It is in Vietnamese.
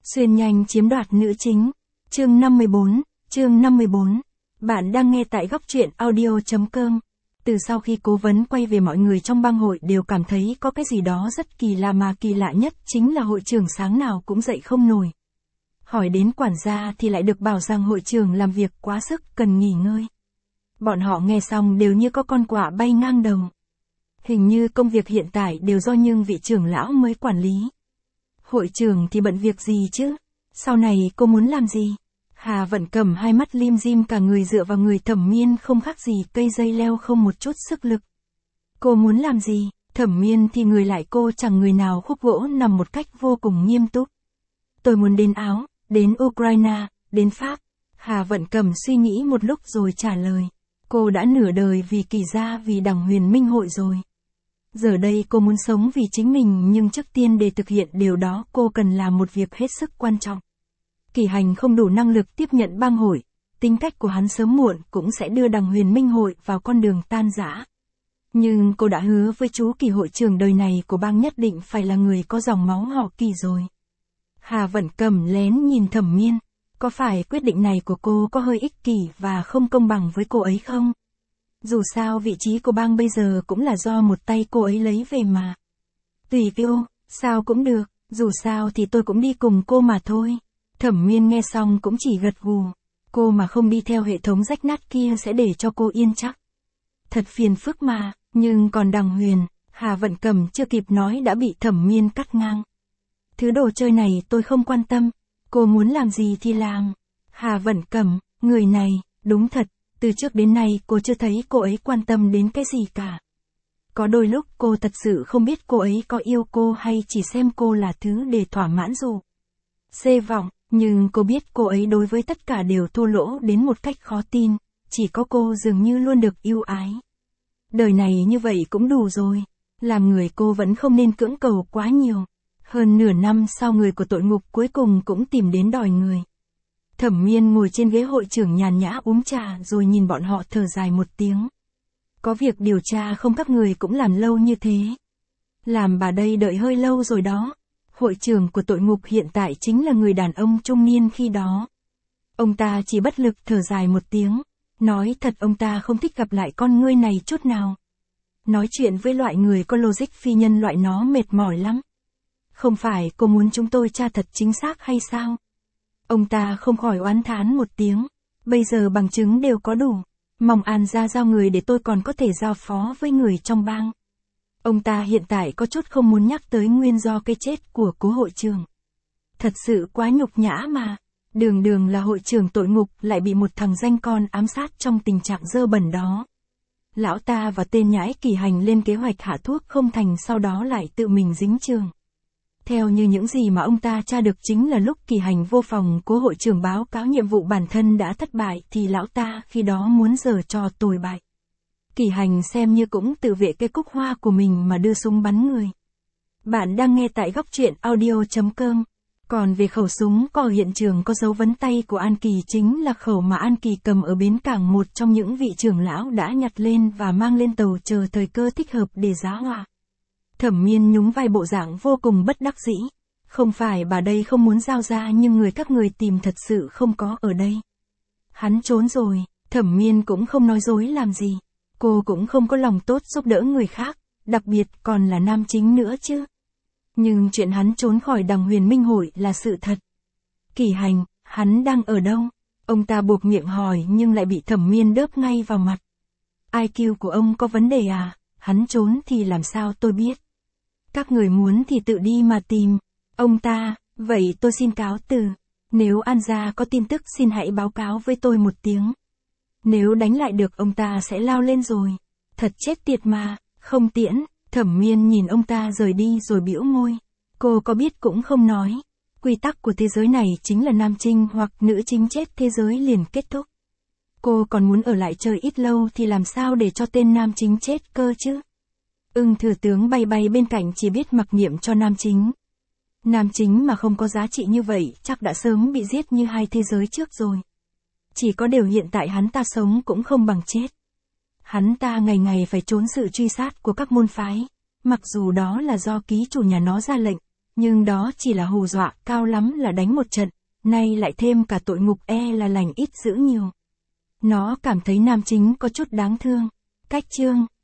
Xuyên nhanh chiếm đoạt nữ chính. Chương 54. Bạn đang nghe tại góc truyện audio.com. Từ sau khi cố vấn quay về, mọi người trong bang hội đều cảm thấy có cái gì đó rất kỳ lạ, mà kỳ lạ nhất chính là hội trưởng sáng nào cũng dậy không nổi. Hỏi đến quản gia thì lại được bảo rằng hội trưởng làm việc quá sức, cần nghỉ ngơi. Bọn họ nghe xong đều như có con quạ bay ngang đầu. Hình như công việc hiện tại đều do nhưng vị trưởng lão mới quản lý. Hội trưởng thì bận việc gì chứ? Sau này cô muốn làm gì? Hà Vận Cẩm hai mắt lim dim, cả người dựa vào người Thẩm Miên không khác gì cây dây leo, không một chút sức lực. Cô muốn làm gì? Thẩm Miên thì người lại cô chẳng người nào khúc gỗ nằm một cách vô cùng nghiêm túc. Tôi muốn đến Áo, đến Ukraine, đến Pháp. Hà Vận Cẩm suy nghĩ một lúc rồi trả lời. Cô đã nửa đời vì Kỳ gia, vì Đằng Huyền Minh hội rồi. Giờ đây cô muốn sống vì chính mình, nhưng trước tiên để thực hiện điều đó cô cần làm một việc hết sức quan trọng. Kỳ Hành không đủ năng lực tiếp nhận bang hội, tính cách của hắn sớm muộn cũng sẽ đưa Đằng Huyền Minh hội vào con đường tan rã. Nhưng cô đã hứa với chú Kỳ hội trưởng đời này của bang nhất định phải là người có dòng máu họ Kỳ rồi. Hà Vận Cẩm lén nhìn Thẩm Miên, có phải quyết định này của cô có hơi ích kỷ và không công bằng với cô ấy không? Dù sao vị trí của bang bây giờ cũng là do một tay cô ấy lấy về mà. Tùy cô, sao cũng được, dù sao thì tôi cũng đi cùng cô mà thôi. Thẩm Miên nghe xong cũng chỉ gật gù. Cô mà không đi theo hệ thống rách nát kia sẽ để cho cô yên chắc. Thật phiền phức mà, nhưng còn Đằng Huyền, Hà Vận Cẩm chưa kịp nói đã bị Thẩm Miên cắt ngang. Thứ đồ chơi này tôi không quan tâm, cô muốn làm gì thì làm. Hà Vận Cẩm, người này, đúng thật, từ trước đến nay cô chưa thấy cô ấy quan tâm đến cái gì cả. Có đôi lúc cô thật sự không biết cô ấy có yêu cô hay chỉ xem cô là thứ để thỏa mãn dù xê vọng, nhưng cô biết cô ấy đối với tất cả đều thua lỗ đến một cách khó tin, chỉ có cô dường như luôn được yêu ái. Đời này như vậy cũng đủ rồi, làm người cô vẫn không nên cưỡng cầu quá nhiều. Hơn nửa năm sau, người của tội ngục cuối cùng cũng tìm đến đòi người. Thẩm Miên ngồi trên ghế hội trưởng nhàn nhã uống trà rồi nhìn bọn họ thở dài một tiếng. Có việc điều tra không, các người cũng làm lâu như thế. Làm bà đây đợi hơi lâu rồi đó. Hội trưởng của tội ngục hiện tại chính là người đàn ông trung niên khi đó. Ông ta chỉ bất lực thở dài một tiếng. Nói thật, ông ta không thích gặp lại con ngươi này chút nào. Nói chuyện với loại người có logic phi nhân loại nó mệt mỏi lắm. Không phải cô muốn chúng tôi tra thật chính xác hay sao? Ông ta không khỏi oán thán một tiếng. Bây giờ bằng chứng đều có đủ. Mong An gia giao người để tôi còn có thể giao phó với người trong bang. Ông ta hiện tại có chút không muốn nhắc tới nguyên do cái chết của cố hội trưởng. Thật sự quá nhục nhã mà. Đường đường là hội trưởng tội ngục lại bị một thằng danh con ám sát trong tình trạng dơ bẩn đó. Lão ta và tên nhãi Kỳ Hành lên kế hoạch hạ thuốc không thành, sau đó lại tự mình dính trường. Theo như những gì mà ông ta tra được, chính là lúc Kỳ Hành vô phòng cố hội trưởng báo cáo nhiệm vụ bản thân đã thất bại thì lão ta khi đó muốn giở trò tồi bại. Kỳ Hành xem như cũng tự vệ cây cúc hoa của mình mà đưa súng bắn người. Bạn đang nghe tại góc truyện audio.com. Còn về khẩu súng có ở hiện trường có dấu vấn tay của An Kỳ, chính là khẩu mà An Kỳ cầm ở bến cảng, một trong những vị trưởng lão đã nhặt lên và mang lên tàu chờ thời cơ thích hợp để giá họa. Thẩm Miên nhún vai bộ dạng vô cùng bất đắc dĩ. Không phải bà đây không muốn giao ra, nhưng người các người tìm thật sự không có ở đây. Hắn trốn rồi. Thẩm Miên cũng không nói dối làm gì. Cô cũng không có lòng tốt giúp đỡ người khác, đặc biệt còn là nam chính nữa chứ. Nhưng chuyện hắn trốn khỏi Đằng Huyền Minh hội là sự thật. Kỳ Hành, hắn đang ở đâu? Ông ta buộc miệng hỏi nhưng lại bị Thẩm Miên đớp ngay vào mặt. IQ của ông có vấn đề à? Hắn trốn thì làm sao tôi biết? Các người muốn thì tự đi mà tìm. Ông ta, vậy tôi xin cáo từ. Nếu An gia có tin tức xin hãy báo cáo với tôi một tiếng. Nếu đánh lại được ông ta sẽ lao lên rồi. Thật chết tiệt mà, không tiễn. Thẩm Miên nhìn ông ta rời đi rồi bĩu môi. Cô có biết cũng không nói. Quy tắc của thế giới này chính là nam chính hoặc nữ chính chết thế giới liền kết thúc. Cô còn muốn ở lại chơi ít lâu thì làm sao để cho tên nam chính chết cơ chứ? Thừa tướng bay bay bên cạnh chỉ biết mặc niệm cho nam chính. Nam chính mà không có giá trị như vậy chắc đã sớm bị giết như hai thế giới trước rồi. Chỉ có điều hiện tại hắn ta sống cũng không bằng chết. Hắn ta ngày ngày phải trốn sự truy sát của các môn phái. Mặc dù đó là do ký chủ nhà nó ra lệnh, Nhưng đó chỉ là hù dọa, cao lắm là đánh một trận, nay lại thêm cả tội ngục là lành ít dữ nhiều. Nó cảm thấy nam chính có chút đáng thương. Cách chương